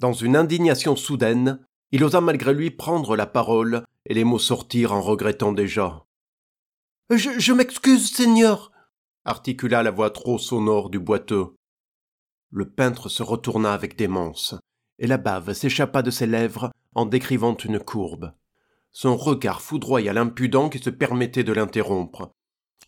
Dans une indignation soudaine, il osa malgré lui prendre la parole, et les mots sortirent en regrettant déjà. « Je m'excuse, Seigneur !» articula la voix trop sonore du boiteux. Le peintre se retourna avec démence, et la bave s'échappa de ses lèvres en décrivant une courbe. Son regard foudroya l'impudent qui se permettait de l'interrompre. «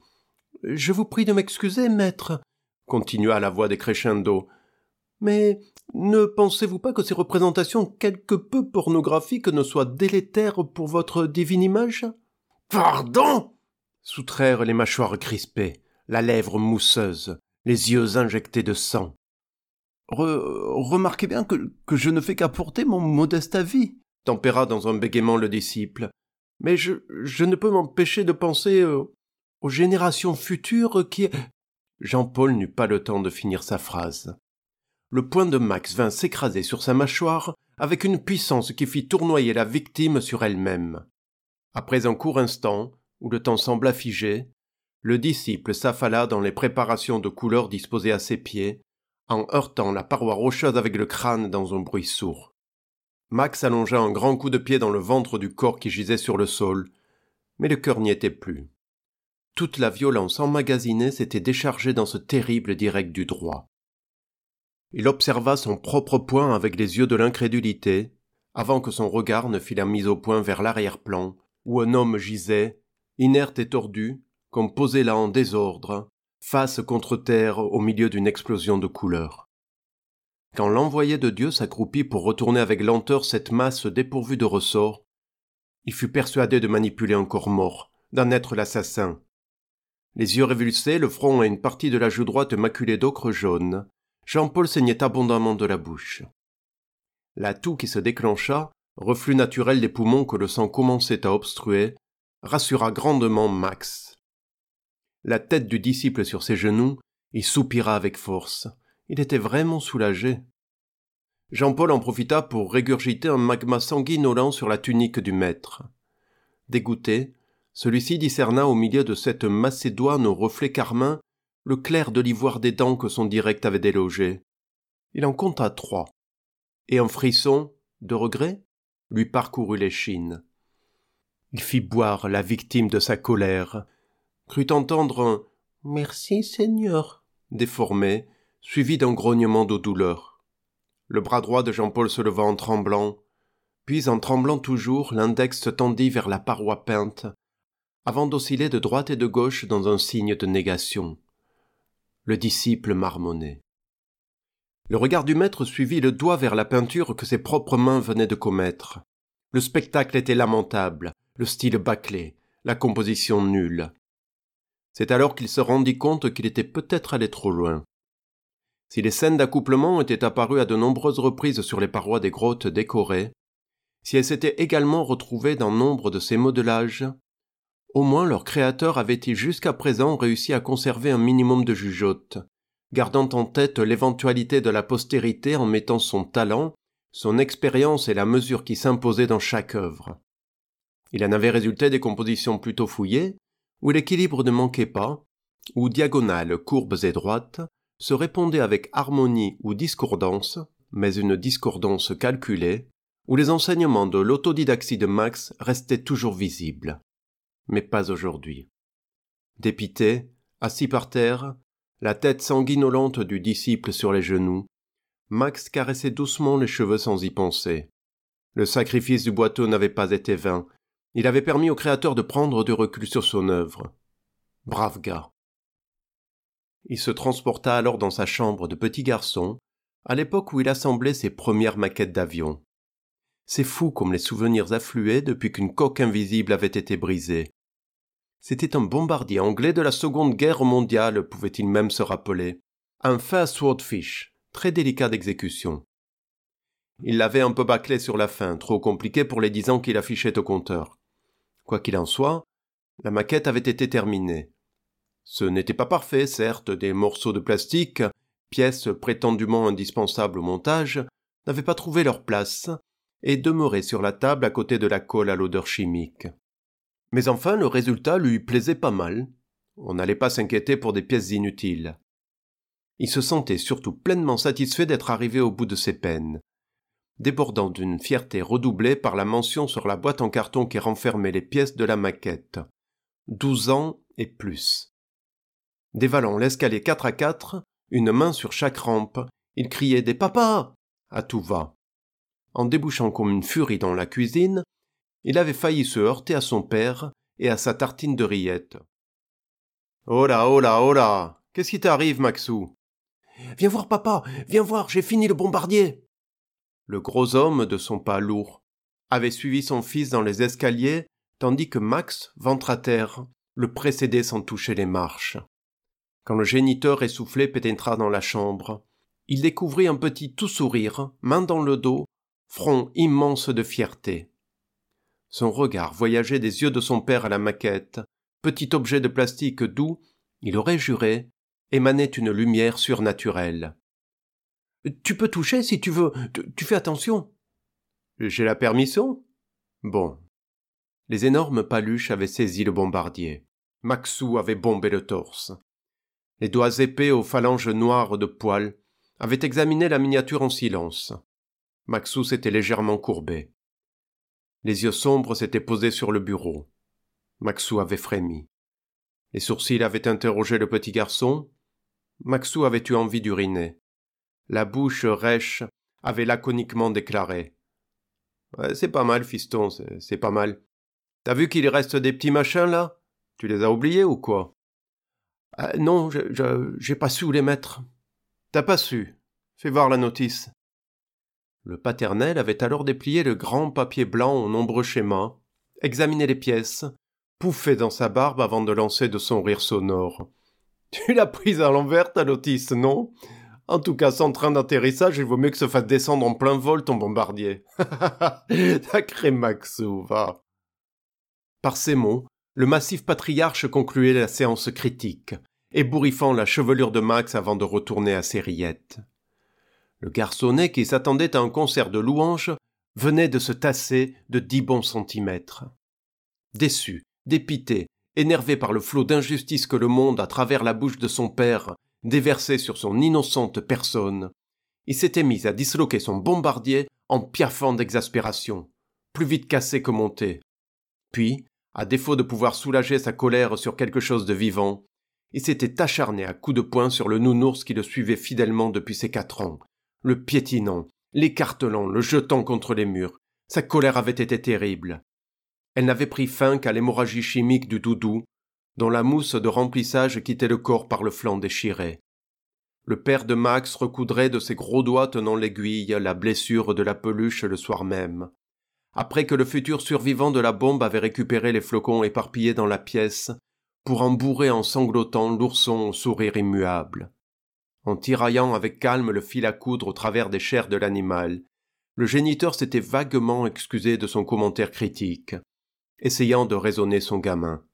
Je vous prie de m'excuser, maître, » continua la voix décrescendo. « Mais ne pensez-vous pas que ces représentations quelque peu pornographiques ne soient délétères pour votre divine image ?»« Pardon !» soutrairent les mâchoires crispées, la lèvre mousseuse, les yeux injectés de sang. « Remarquez bien que je ne fais qu'apporter mon modeste avis, » tempéra dans un bégaiement le disciple. « Mais je ne peux m'empêcher de penser aux générations futures qui... » Jean-Paul n'eut pas le temps de finir sa phrase. Le poing de Max vint s'écraser sur sa mâchoire avec une puissance qui fit tournoyer la victime sur elle-même. Après un court instant, où le temps sembla figé, le disciple s'affala dans les préparations de couleurs disposées à ses pieds, en heurtant la paroi rocheuse avec le crâne dans un bruit sourd. Max allongea un grand coup de pied dans le ventre du corps qui gisait sur le sol, mais le cœur n'y était plus. Toute la violence emmagasinée s'était déchargée dans ce terrible direct du droit. Il observa son propre poing avec les yeux de l'incrédulité, avant que son regard ne fît la mise au point vers l'arrière-plan, où un homme gisait, inerte et tordu, comme posé là en désordre, face contre terre au milieu d'une explosion de couleurs. Quand l'envoyé de Dieu s'accroupit pour retourner avec lenteur cette masse dépourvue de ressort, il fut persuadé de manipuler un corps mort, d'en être l'assassin. Les yeux révulsés, le front et une partie de la joue droite maculée d'ocre jaune, Jean-Paul saignait abondamment de la bouche. La toux qui se déclencha, reflux naturel des poumons que le sang commençait à obstruer, rassura grandement Max. La tête du disciple sur ses genoux, il soupira avec force. Il était vraiment soulagé. Jean-Paul en profita pour régurgiter un magma sanguinolent sur la tunique du maître. Dégoûté, celui-ci discerna au milieu de cette macédoine au reflet carmin le clair de l'ivoire des dents que son direct avait délogé. Il en compta 3, et un frisson, de regret, lui parcourut l'échine. Il fit boire la victime de sa colère, crut entendre un « Merci, Seigneur » déformé, suivi d'un grognement de douleur. Le bras droit de Jean-Paul se leva en tremblant, puis en tremblant toujours, l'index se tendit vers la paroi peinte, avant d'osciller de droite et de gauche dans un signe de négation. Le disciple marmonnait. Le regard du maître suivit le doigt vers la peinture que ses propres mains venaient de commettre. Le spectacle était lamentable, le style bâclé, la composition nulle. C'est alors qu'il se rendit compte qu'il était peut-être allé trop loin. Si les scènes d'accouplement étaient apparues à de nombreuses reprises sur les parois des grottes décorées, si elles s'étaient également retrouvées dans nombre de ces modelages, au moins leur créateur avait-il jusqu'à présent réussi à conserver un minimum de jugeote, gardant en tête l'éventualité de la postérité en mettant son talent, son expérience et la mesure qui s'imposait dans chaque œuvre. Il en avait résulté des compositions plutôt fouillées, où l'équilibre ne manquait pas, où diagonales, courbes et droites se répondaient avec harmonie ou discordance, mais une discordance calculée, où les enseignements de l'autodidaxie de Max restaient toujours visibles. Mais pas aujourd'hui. Dépité, assis par terre, la tête sanguinolente du disciple sur les genoux, Max caressait doucement les cheveux sans y penser. Le sacrifice du boiteux n'avait pas été vain. Il avait permis au créateur de prendre du recul sur son œuvre. Brave gars. Il se transporta alors dans sa chambre de petit garçon, à l'époque où il assemblait ses premières maquettes d'avion. C'est fou comme les souvenirs affluaient depuis qu'une coque invisible avait été brisée. C'était un bombardier anglais de la Seconde Guerre mondiale, pouvait-il même se rappeler. Un fin swordfish, très délicat d'exécution. Il l'avait un peu bâclé sur la fin, trop compliqué pour les 10 ans qu'il affichait au compteur. Quoi qu'il en soit, la maquette avait été terminée. Ce n'était pas parfait, certes, des morceaux de plastique, pièces prétendument indispensables au montage, n'avaient pas trouvé leur place et demeuraient sur la table à côté de la colle à l'odeur chimique. Mais enfin, le résultat lui plaisait pas mal. On n'allait pas s'inquiéter pour des pièces inutiles. Il se sentait surtout pleinement satisfait d'être arrivé au bout de ses peines, débordant d'une fierté redoublée par la mention sur la boîte en carton qui renfermait les pièces de la maquette. 12 ans et plus. Dévalant l'escalier 4x4, une main sur chaque rampe, il criait des papas à tout va. En débouchant comme une furie dans la cuisine, il avait failli se heurter à son père et à sa tartine de rillettes. « Oh là, oh là, oh là! Qu'est-ce qui t'arrive, Maxou ?»« Viens voir, papa, viens voir, j'ai fini le bombardier !» Le gros homme, de son pas lourd, avait suivi son fils dans les escaliers, tandis que Max, ventre à terre, le précédait sans toucher les marches. Quand le géniteur essoufflé pénétra dans la chambre, il découvrit un petit tout sourire, main dans le dos, front immense de fierté. Son regard voyageait des yeux de son père à la maquette, petit objet de plastique d'où, il aurait juré, émanait une lumière surnaturelle. « Tu peux toucher si tu veux, tu fais attention. »« J'ai la permission ?»« Bon. » Les énormes paluches avaient saisi le bombardier. Maxou avait bombé le torse. Les doigts épais aux phalanges noires de poils avaient examiné la miniature en silence. Maxou s'était légèrement courbé. Les yeux sombres s'étaient posés sur le bureau. Maxou avait frémi. Les sourcils avaient interrogé le petit garçon. Maxou avait eu envie d'uriner. La bouche rêche avait laconiquement déclaré « C'est pas mal, fiston, c'est pas mal. T'as vu qu'il reste des petits machins, là? Tu les as oubliés ou quoi ?»« Non, j'ai pas su où les mettre. »« T'as pas su? Fais voir la notice. » Le paternel avait alors déplié le grand papier blanc aux nombreux schémas, examiné les pièces, pouffé dans sa barbe avant de lancer de son rire sonore. « Tu l'as prise à l'envers, ta notice, non ? En tout cas, sans train d'atterrissage, il vaut mieux que se fasse descendre en plein vol ton bombardier. Sacré Maxou, va !» Par ces mots, le massif patriarche concluait la séance critique, ébouriffant la chevelure de Max avant de retourner à ses rillettes. Le garçonnet, qui s'attendait à un concert de louanges, venait de se tasser de 10 bons centimètres. Déçu, dépité, énervé par le flot d'injustice que le monde, à travers la bouche de son père, déversait sur son innocente personne, il s'était mis à disloquer son bombardier en piaffant d'exaspération, plus vite cassé que monté. Puis, à défaut de pouvoir soulager sa colère sur quelque chose de vivant, il s'était acharné à coups de poing sur le nounours qui le suivait fidèlement depuis ses 4 ans, le piétinant, l'écartelant, le jetant contre les murs. Sa colère avait été terrible. Elle n'avait pris fin qu'à l'hémorragie chimique du doudou, dont la mousse de remplissage quittait le corps par le flanc déchiré. Le père de Max recoudrait de ses gros doigts tenant l'aiguille la blessure de la peluche le soir même. Après que le futur survivant de la bombe avait récupéré les flocons éparpillés dans la pièce, pour en bourrer en sanglotant l'ourson au sourire immuable. En tiraillant avec calme le fil à coudre au travers des chairs de l'animal, le géniteur s'était vaguement excusé de son commentaire critique, essayant de raisonner son gamin.